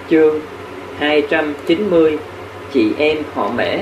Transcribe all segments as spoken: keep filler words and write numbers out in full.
Chương hai trăm chín mươi. Chị em họ Mễ.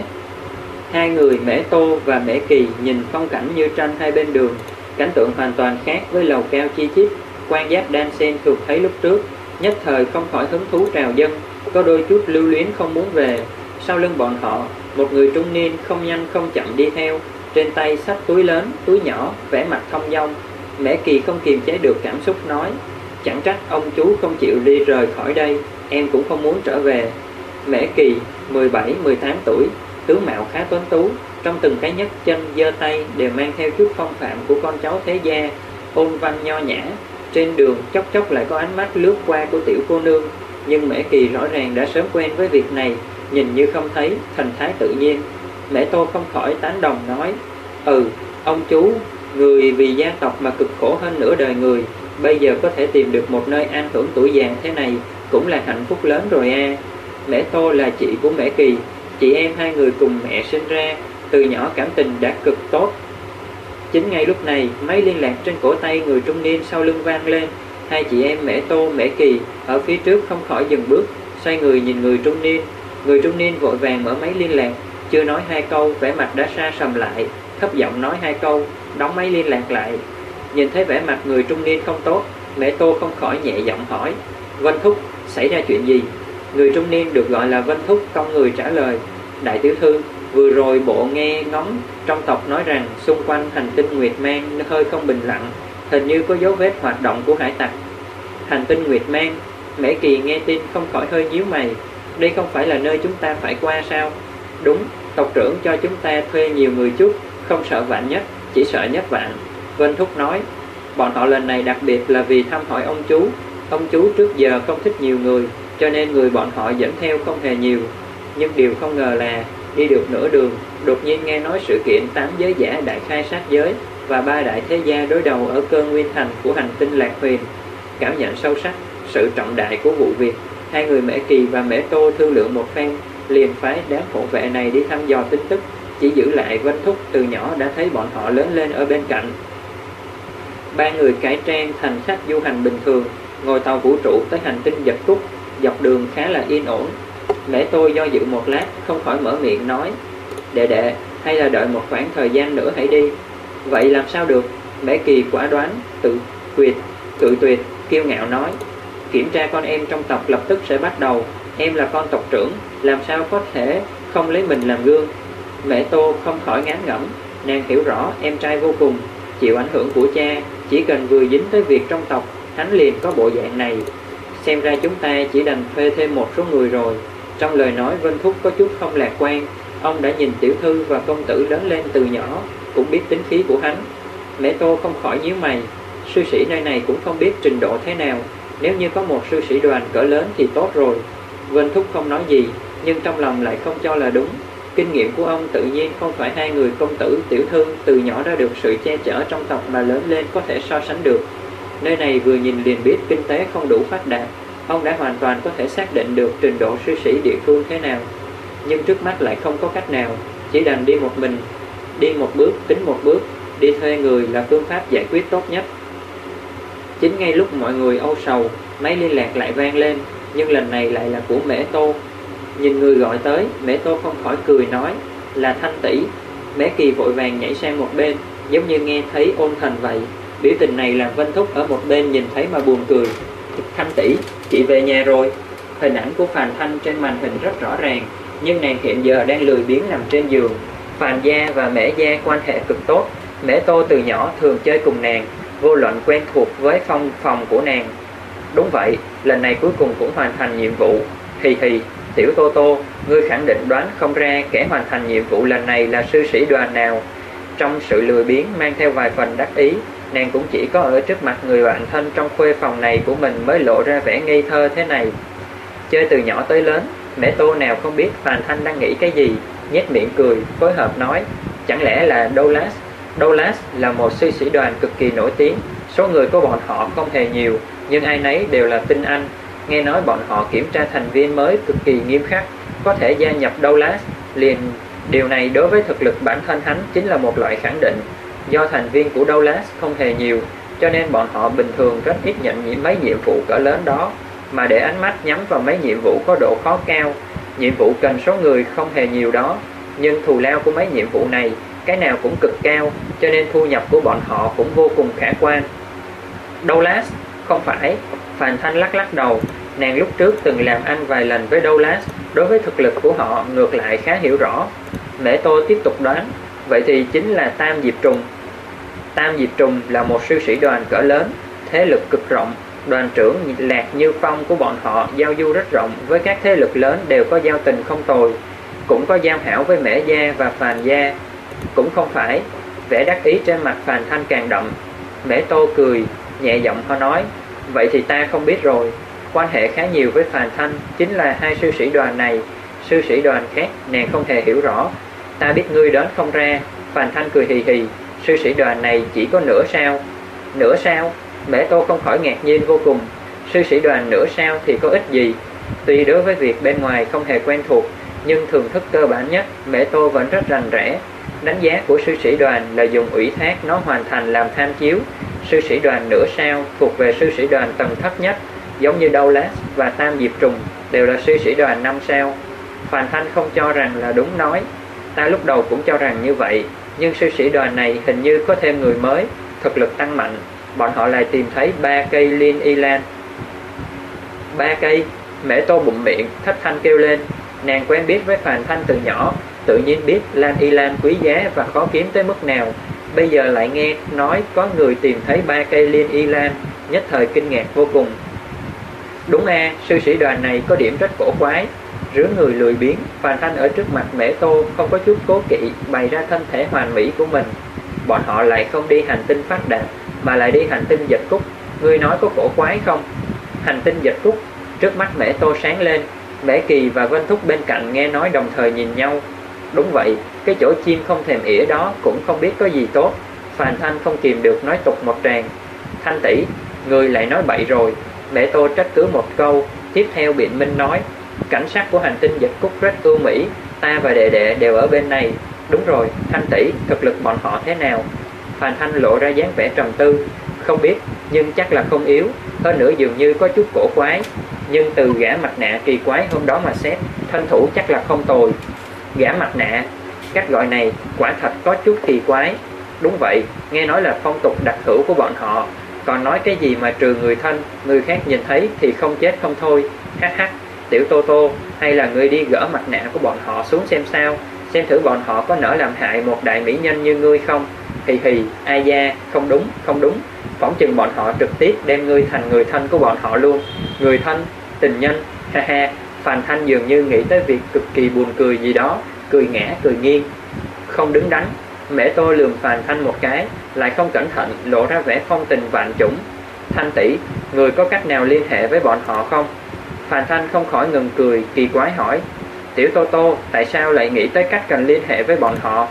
Hai người Mễ Tô và Mễ Kỳ nhìn phong cảnh như tranh hai bên đường. Cảnh tượng hoàn toàn khác với lầu cao chi chít, quan giáp đan xen thường thấy lúc trước. Nhất thời không khỏi hứng thú trào dâng, có đôi chút lưu luyến không muốn về. Sau lưng bọn họ, một người trung niên không nhanh không chậm đi theo, trên tay xách túi lớn, túi nhỏ, vẻ mặt thông dong. Mễ Kỳ không kiềm chế được cảm xúc nói: chẳng trách ông chú không chịu đi rời khỏi đây, em cũng không muốn trở về. Mễ Kỳ mười bảy mười tám tuổi, tướng mạo khá tuấn tú, trong từng cái nhấc chân giơ tay đều mang theo chút phong phạm của con cháu thế gia, ôn văn nho nhã. Trên đường chốc chốc lại có ánh mắt lướt qua của tiểu cô nương, nhưng Mễ Kỳ rõ ràng đã sớm quen với việc này, nhìn như không thấy, thần thái tự nhiên. Mễ Tô không khỏi tán đồng nói: Ừ, ông chú, người vì gia tộc mà cực khổ hơn nửa đời người, bây giờ có thể tìm được một nơi an hưởng tuổi già thế này cũng là hạnh phúc lớn rồi a. À. Mễ Tô là chị của Mễ Kỳ, chị em hai người cùng mẹ sinh ra, từ nhỏ cảm tình đã cực tốt. Chính ngay lúc này, máy liên lạc trên cổ tay người trung niên sau lưng vang lên. Hai chị em Mễ Tô, Mễ Kỳ ở phía trước không khỏi dừng bước, xoay người nhìn người trung niên. Người trung niên vội vàng mở máy liên lạc, chưa nói hai câu, vẻ mặt đã sa sầm lại, thấp giọng nói hai câu, đóng máy liên lạc lại. Nhìn thấy vẻ mặt người trung niên không tốt, Mễ Tô không khỏi nhẹ giọng hỏi: Vân Thúc, xảy ra chuyện gì? Người trung niên được gọi là Vân Thúc cong người trả lời: Đại tiểu thư, vừa rồi bộ nghe ngóng trong tộc nói rằng xung quanh hành tinh Nguyệt Mang hơi không bình lặng, hình như có dấu vết hoạt động của hải tặc. Hành tinh Nguyệt Mang? Mễ Kỳ nghe tin không khỏi hơi nhíu mày. Đây không phải là nơi chúng ta phải qua sao? Đúng, tộc trưởng cho chúng ta thuê nhiều người chút, không sợ vạn nhất, chỉ sợ nhất vạn. Vân Thúc nói: Bọn họ lần này đặc biệt là vì thăm hỏi ông chú. Ông chú trước giờ không thích nhiều người, cho nên người bọn họ dẫn theo không hề nhiều. Nhưng điều không ngờ là đi được nửa đường, đột nhiên nghe nói sự kiện tám giới giả đại khai sát giới và ba đại thế gia đối đầu ở Cơ Nguyên Thành của hành tinh Lạc Huyền. Cảm nhận sâu sắc sự trọng đại của vụ việc, hai người Mễ Kỳ và Mễ Tô thương lượng một phen, liền phái đám hộ vệ này đi thăm dò tin tức, chỉ giữ lại Vân Thúc từ nhỏ đã thấy bọn họ lớn lên ở bên cạnh. Ba người cải trang thành khách du hành bình thường, ngồi tàu vũ trụ tới hành tinh Giật Cúc. Dọc đường khá là yên ổn. Mễ Tô do dự một lát, không khỏi mở miệng nói: Đệ đệ, hay là đợi một khoảng thời gian nữa hãy đi. Vậy làm sao được? Mễ Kỳ quả đoán, tự quyệt, cự tuyệt, kiêu ngạo nói: Kiểm tra con em trong tộc lập tức sẽ bắt đầu. Em là con tộc trưởng, làm sao có thể không lấy mình làm gương? Mễ Tô không khỏi ngán ngẩm, nàng hiểu rõ em trai vô cùng, chịu ảnh hưởng của cha, chỉ cần vừa dính tới việc trong tộc, hắn liền có bộ dạng này. Xem ra chúng ta chỉ đành thuê thêm một số người rồi. Trong lời nói Vân Thúc có chút không lạc quan. Ông đã nhìn tiểu thư và công tử lớn lên từ nhỏ, cũng biết tính khí của hắn. Mễ Tô không khỏi nhíu mày. Sư sĩ nơi này cũng không biết trình độ thế nào, nếu như có một sư sĩ đoàn cỡ lớn thì tốt rồi. Vân Thúc không nói gì, nhưng trong lòng lại không cho là đúng. Kinh nghiệm của ông tự nhiên không phải hai người công tử tiểu thư từ nhỏ đã được sự che chở trong tộc mà lớn lên có thể so sánh được. Nơi này vừa nhìn liền biết kinh tế không đủ phát đạt, ông đã hoàn toàn có thể xác định được trình độ sư sĩ địa phương thế nào. Nhưng trước mắt lại không có cách nào, chỉ đành đi một mình. Đi một bước tính một bước, đi thuê người là phương pháp giải quyết tốt nhất. Chính ngay lúc mọi người âu sầu, máy liên lạc lại vang lên, nhưng lần này lại là của Mễ Tô. Nhìn người gọi tới, Mễ Tô không khỏi cười nói: Là Thanh tỷ. Mễ Kỳ vội vàng nhảy sang một bên, giống như nghe thấy ôn thần vậy. Biểu tình này làm Vân Thúc ở một bên nhìn thấy mà buồn cười. Thanh tỷ, chị về nhà rồi. Hình ảnh của Phàn Thanh trên màn hình rất rõ ràng, nhưng nàng hiện giờ đang lười biếng nằm trên giường. Phàn gia và Mễ gia quan hệ cực tốt. Mễ Tô từ nhỏ thường chơi cùng nàng, vô luận quen thuộc với phong phòng của nàng. Đúng vậy, lần này cuối cùng cũng hoàn thành nhiệm vụ. Hì hì, tiểu Tô Tô, ngươi khẳng định đoán không ra kẻ hoàn thành nhiệm vụ lần này là sư sĩ đoàn nào. Trong sự lười biếng mang theo vài phần đắc ý, nàng cũng chỉ có ở trước mặt người bạn thân trong khuê phòng này của mình mới lộ ra vẻ ngây thơ thế này. Chơi từ nhỏ tới lớn, Mễ Tô nào không biết Phàn Thanh đang nghĩ cái gì, nhếch miệng cười, phối hợp nói: Chẳng lẽ là Douglas? Douglas là một sư sĩ đoàn cực kỳ nổi tiếng, số người của bọn họ không hề nhiều, nhưng ai nấy đều là tinh anh. Nghe nói bọn họ kiểm tra thành viên mới cực kỳ nghiêm khắc, có thể gia nhập Douglas liền. Điều này đối với thực lực bản thân hắn chính là một loại khẳng định. Do thành viên của Douglas không hề nhiều, cho nên bọn họ bình thường rất ít nhận những mấy nhiệm vụ cỡ lớn đó. mà để ánh mắt nhắm vào mấy nhiệm vụ có độ khó cao. Nhiệm vụ cần số người không hề nhiều đó, nhưng thù lao của mấy nhiệm vụ này cái nào cũng cực cao, cho nên thu nhập của bọn họ cũng vô cùng khả quan. Douglas, không phải. Phàn Thanh lắc lắc đầu. Nàng lúc trước từng làm ăn vài lần với Douglas, đối với thực lực của họ ngược lại khá hiểu rõ. Mễ Tô tiếp tục đoán, vậy thì chính là Tam Diệp Trùng. Tam Diệp Trùng là một sư sĩ đoàn cỡ lớn, thế lực cực rộng. Đoàn trưởng Lạc Như Phong của bọn họ giao du rất rộng, với các thế lực lớn đều có giao tình không tồi, cũng có giao hảo với Mễ gia và Phàn gia. Cũng không phải. Vẻ đắc ý trên mặt Phàn Thanh càng đậm. Mễ Tô cười, nhẹ giọng họ nói, vậy thì ta không biết rồi. Quan hệ khá nhiều với Phàn Thanh chính là hai sư sĩ đoàn này. Sư sĩ đoàn khác nàng không hề hiểu rõ. Ta biết ngươi đoán không ra. Phàn Thanh cười hì hì. Sư sĩ đoàn này chỉ có nửa sao. Nửa sao? Mễ Tô không khỏi ngạc nhiên vô cùng. Sư sĩ đoàn nửa sao thì có ích gì? Tuy đối với việc bên ngoài không hề quen thuộc, nhưng thường thức cơ bản nhất Mễ Tô vẫn rất rành rẽ. Đánh giá của sư sĩ đoàn là dùng ủy thác nó hoàn thành làm tham chiếu. Sư sĩ đoàn nửa sao thuộc về sư sĩ đoàn tầng thấp nhất, giống như Douglas và Tam Diệp Trùng đều là sư sĩ đoàn năm sao. Phàn Thanh không cho rằng là đúng nói. Ta lúc đầu cũng cho rằng như vậy, nhưng sư sĩ đoàn này hình như có thêm người mới, thực lực tăng mạnh. Bọn họ lại tìm thấy ba cây liên y lan. Ba cây? Mễ Tô bụng miệng, thất thanh kêu lên. Nàng quen biết với Phàn Thanh từ nhỏ, tự nhiên biết lan y lan quý giá và khó kiếm tới mức nào. Bây giờ lại nghe nói có người tìm thấy ba cây liên y lan, nhất thời kinh ngạc vô cùng. Đúng a, sư sĩ đoàn này có điểm rất cổ quái. Rứa người lười biếng, Phàn Thanh ở trước mặt Mễ Tô không có chút cố kỵ bày ra thân thể hoàn mỹ của mình. Bọn họ lại không đi hành tinh phát đạt, mà lại đi hành tinh Dịch Cúc. Ngươi nói có cổ quái không? Hành tinh Dịch Cúc? Trước mắt Mễ Tô sáng lên. Mễ Kỳ và Vân Thúc bên cạnh nghe nói đồng thời nhìn nhau. Đúng vậy, cái chỗ chim không thèm ỉa đó cũng không biết có gì tốt. Phàn Thanh không kìm được nói tục một tràng. Thanh tỷ, ngươi lại nói bậy rồi. Mễ Tô trách cứ một câu, tiếp theo biện minh nói, cảnh sắc của hành tinh Dịch Cúc rất ưu mỹ, ta và đệ đệ đều ở bên này. Đúng rồi, Thanh tỷ, thực lực bọn họ thế nào? Phàn Thanh lộ ra dáng vẻ trầm tư. Không biết, nhưng chắc là không yếu. Hơn nữa dường như có chút cổ quái. Nhưng từ gã mặt nạ kỳ quái hôm đó mà xét, thân thủ chắc là không tồi. Gã mặt nạ, cách gọi này quả thật có chút kỳ quái. Đúng vậy, nghe nói là phong tục đặc hữu của bọn họ. Còn nói cái gì mà trừ người thân, người khác nhìn thấy thì không chết không thôi. Hắc hắc, tiểu Tô Tô, hay là ngươi đi gỡ mặt nạ của bọn họ xuống xem sao, xem thử bọn họ có nỡ làm hại một đại mỹ nhân như ngươi không. Hì hì, ai da, không đúng, không đúng. Phỏng chừng bọn họ trực tiếp đem ngươi thành người thân của bọn họ luôn. Người thân, tình nhân, ha ha. Phàn Thanh dường như nghĩ tới việc cực kỳ buồn cười gì đó, cười ngã cười nghiêng. Không đứng đắn. Mễ Tô lườm Phàn Thanh một cái, lại không cẩn thận lộ ra vẻ phong tình vạn chủng. Thanh tỷ, người có cách nào liên hệ với bọn họ không? Phàn Thanh không khỏi ngừng cười, kỳ quái hỏi, tiểu Tô Tô, tại sao lại nghĩ tới cách cần liên hệ với bọn họ?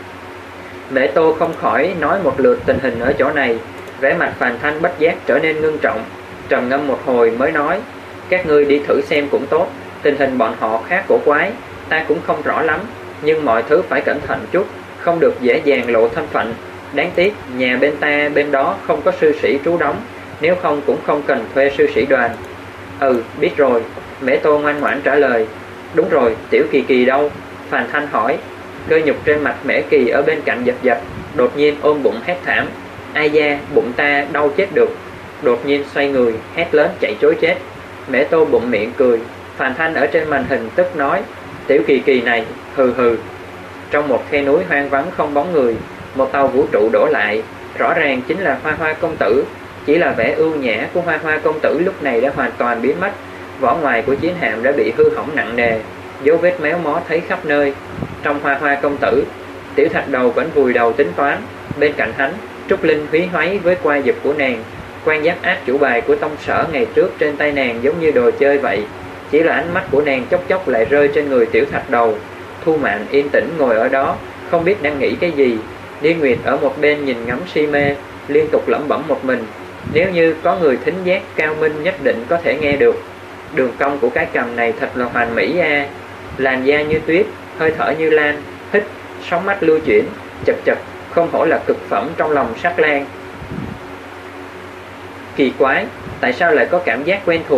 Mễ Tô không khỏi nói một lượt tình hình ở chỗ này. Vẻ mặt Phàn Thanh bất giác trở nên ngưng trọng, trầm ngâm một hồi mới nói, các ngươi đi thử xem cũng tốt. Tình hình bọn họ khá cổ quái, ta cũng không rõ lắm, nhưng mọi thứ phải cẩn thận chút, không được dễ dàng lộ thân phận. Đáng tiếc nhà bên ta bên đó không có sư sĩ trú đóng, nếu không cũng không cần thuê sư sĩ đoàn. Ừ, biết rồi. Mễ Tô ngoan ngoãn trả lời. Đúng rồi, tiểu Kỳ Kỳ đâu? Phàn Thanh hỏi. Cơ nhục trên mặt Mễ Kỳ ở bên cạnh giật giật, đột nhiên ôm bụng hét thảm. Ai da, bụng ta đau chết được. Đột nhiên xoay người, hét lớn chạy trối chết. Mễ Tô bụng miệng cười. Phàn Thanh ở trên màn hình tức nói, tiểu Kỳ Kỳ này, hừ hừ. Trong một khe núi hoang vắng không bóng người, một tàu vũ trụ đổ lại, rõ ràng chính là Hoa Hoa công tử. Chỉ là vẻ ưu nhã của Hoa Hoa công tử lúc này đã hoàn toàn biến mất. Vỏ ngoài của chiến hạm đã bị hư hỏng nặng nề, dấu vết méo mó thấy khắp nơi. Trong Hoa Hoa công tử, Tiểu Thạch Đầu vẫn vùi đầu tính toán. Bên cạnh hắn, Trúc Linh húy hoáy với qua giật của nàng. Quan giáp áp chủ bài của tông sở ngày trước trên tay nàng giống như đồ chơi vậy. Chỉ là ánh mắt của nàng chốc chốc lại rơi trên người Tiểu Thạch Đầu. Thu Mạn yên tĩnh ngồi ở đó, không biết đang nghĩ cái gì. Liên Nguyệt ở một bên nhìn ngắm si mê, liên tục lẩm bẩm một mình. Nếu như có người thính giác cao minh nhất định có thể nghe được. Đường cong của cái cằm này thật là hoàn mỹ a. Làn da như tuyết, hơi thở như lan, hít, sóng mắt lưu chuyển, chật chật, không hổ là cực phẩm trong lòng sắc lan. Kỳ quái, tại sao lại có cảm giác quen thuộc?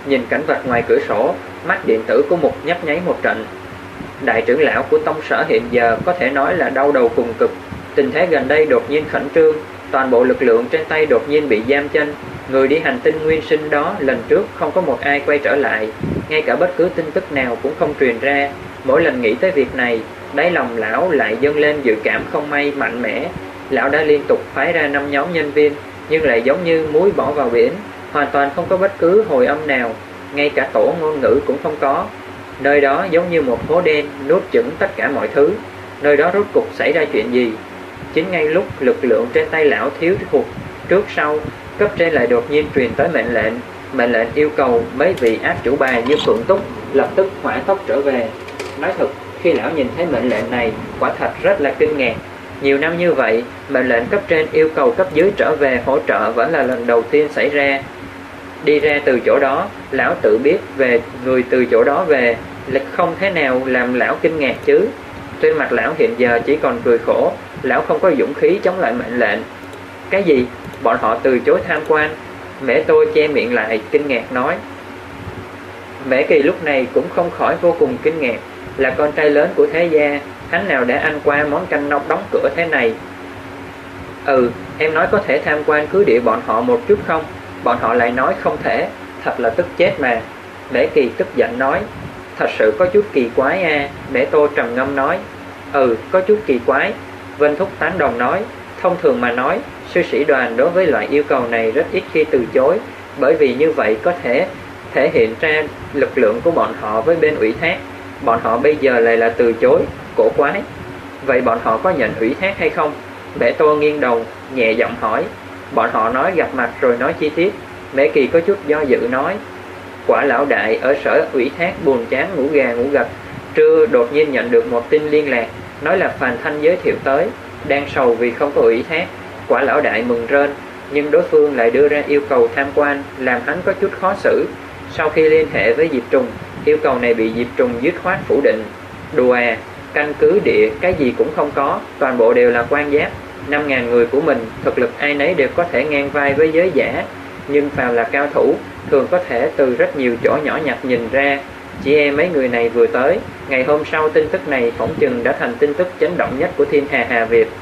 nhìn cảnh vật ngoài cửa sổ, mắt điện tử của Mục nhấp nháy một trận. Đại trưởng lão của tông sở hiện giờ có thể nói là đau đầu cùng cực. Tình thế gần đây đột nhiên khẩn trương, toàn bộ lực lượng trên tay đột nhiên bị giam chân. Người đi hành tinh nguyên sinh đó lần trước không có một ai quay trở lại, ngay cả bất cứ tin tức nào cũng không truyền ra. Mỗi lần nghĩ tới việc này, đáy lòng lão lại dâng lên dự cảm không may mạnh mẽ. Lão đã liên tục phái ra năm nhóm nhân viên, nhưng lại giống như muối bỏ vào biển, hoàn toàn không có bất cứ hồi âm nào, ngay cả tổ ngôn ngữ cũng không có. Nơi đó giống như một hố đen nuốt chửng tất cả mọi thứ. Nơi đó rốt cục xảy ra chuyện gì? Chính ngay lúc lực lượng trên tay lão thiếu hụt trước sau, cấp trên lại đột nhiên truyền tới mệnh lệnh. Mệnh lệnh yêu cầu mấy vị ác chủ bài như Phượng Túc lập tức hỏa tốc trở về. Nói thật, khi lão nhìn thấy mệnh lệnh này, quả thật rất là kinh ngạc. Nhiều năm như vậy, mệnh lệnh cấp trên yêu cầu cấp dưới trở về hỗ trợ vẫn là lần đầu tiên xảy ra. Đi ra từ chỗ đó, lão tự biết về người từ chỗ đó về là không thế nào làm lão kinh ngạc chứ. Trên mặt lão hiện giờ chỉ còn cười khổ, lão không có dũng khí chống lại mệnh lệnh. Cái gì? Bọn họ từ chối tham quan? Mẹ tôi che miệng lại, kinh ngạc nói. Mẹ Kỳ lúc này cũng không khỏi vô cùng kinh ngạc. Là con trai lớn của thế gia, hắn nào đã ăn qua món canh nóc đóng cửa thế này? Ừ, em nói có thể tham quan cứ địa bọn họ một chút không? Bọn họ lại nói không thể, thật là tức chết mà. Mẹ Kỳ tức giận nói. Thật sự có chút kỳ quái à, Mẹ Tô trầm ngâm nói. Ừ, có chút kỳ quái. Vân Thúc tán đồng nói. Thông thường mà nói, sư sĩ đoàn đối với loại yêu cầu này rất ít khi từ chối, bởi vì như vậy có thể thể hiện ra lực lượng của bọn họ với bên ủy thác. Bọn họ bây giờ lại là từ chối, cổ quái. Vậy bọn họ có nhận ủy thác hay không? Mẹ Tô nghiêng đầu, nhẹ giọng hỏi. Bọn họ nói gặp mặt rồi nói chi tiết. Mẹ Kỳ có chút do dự nói. Quả lão đại ở sở ủy thác buồn chán ngủ gà ngủ gật, trưa đột nhiên nhận được một tin liên lạc, nói là Phàn Thanh giới thiệu tới, đang sầu vì không có ủy thác. Quả lão đại mừng rơn, nhưng đối phương lại đưa ra yêu cầu tham quan, làm hắn có chút khó xử. Sau khi liên hệ với Diệp Trùng, yêu cầu này bị Diệp Trùng dứt khoát phủ định. Đùa à, căn cứ địa cái gì cũng không có, toàn bộ đều là quan giáp. Năm ngàn người của mình, thực lực ai nấy đều có thể ngang vai với giới giả, nhưng phàm là cao thủ, thường có thể từ rất nhiều chỗ nhỏ nhặt nhìn ra. Chỉ e mấy người này vừa tới, ngày hôm sau tin tức này phỏng chừng đã thành tin tức chấn động nhất của thiên hà Hà Việt.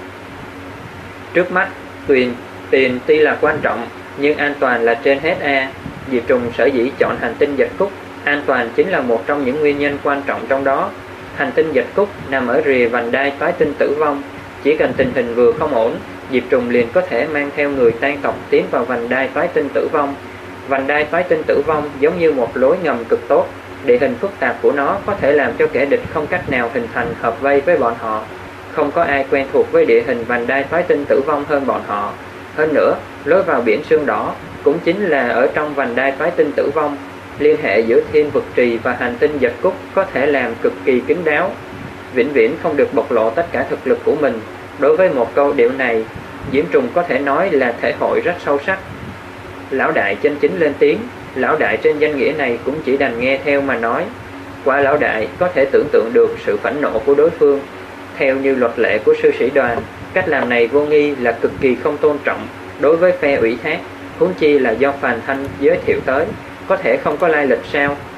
Trước mắt, tiền, tiền tuy là quan trọng, nhưng an toàn là trên hết a. Diệp Trùng sở dĩ chọn hành tinh Dịch Cúc, an toàn chính là một trong những nguyên nhân quan trọng trong đó. Hành tinh Dịch Cúc nằm ở rìa vành đai toái tinh tử vong, chỉ cần tình hình vừa không ổn, Diệp Trùng liền có thể mang theo người tan tộc tiến vào vành đai toái tinh tử vong. Vành đai toái tinh tử vong giống như một lối ngầm cực tốt, địa hình phức tạp của nó có thể làm cho kẻ địch không cách nào hình thành hợp vây với bọn họ. Không có ai quen thuộc với địa hình vành đai toái tinh tử vong hơn bọn họ. Hơn nữa, lối vào biển Sương Đỏ cũng chính là ở trong vành đai toái tinh tử vong. Liên hệ giữa thiên vực trì và hành tinh Dịch Cúc có thể làm cực kỳ kín đáo, vĩnh viễn không được bộc lộ tất cả thực lực của mình. Đối với một câu điệu này, Diễm Trùng có thể nói là thể hội rất sâu sắc. Lão đại chân chính lên tiếng, lão đại trên danh nghĩa này cũng chỉ đành nghe theo mà nói. Qua lão đại có thể tưởng tượng được sự phẫn nộ của đối phương. Theo như luật lệ của sư sĩ đoàn, cách làm này vô nghi là cực kỳ không tôn trọng đối với phe ủy thác, huống chi là do Phàn Thanh giới thiệu tới, có thể không có lai lịch sao?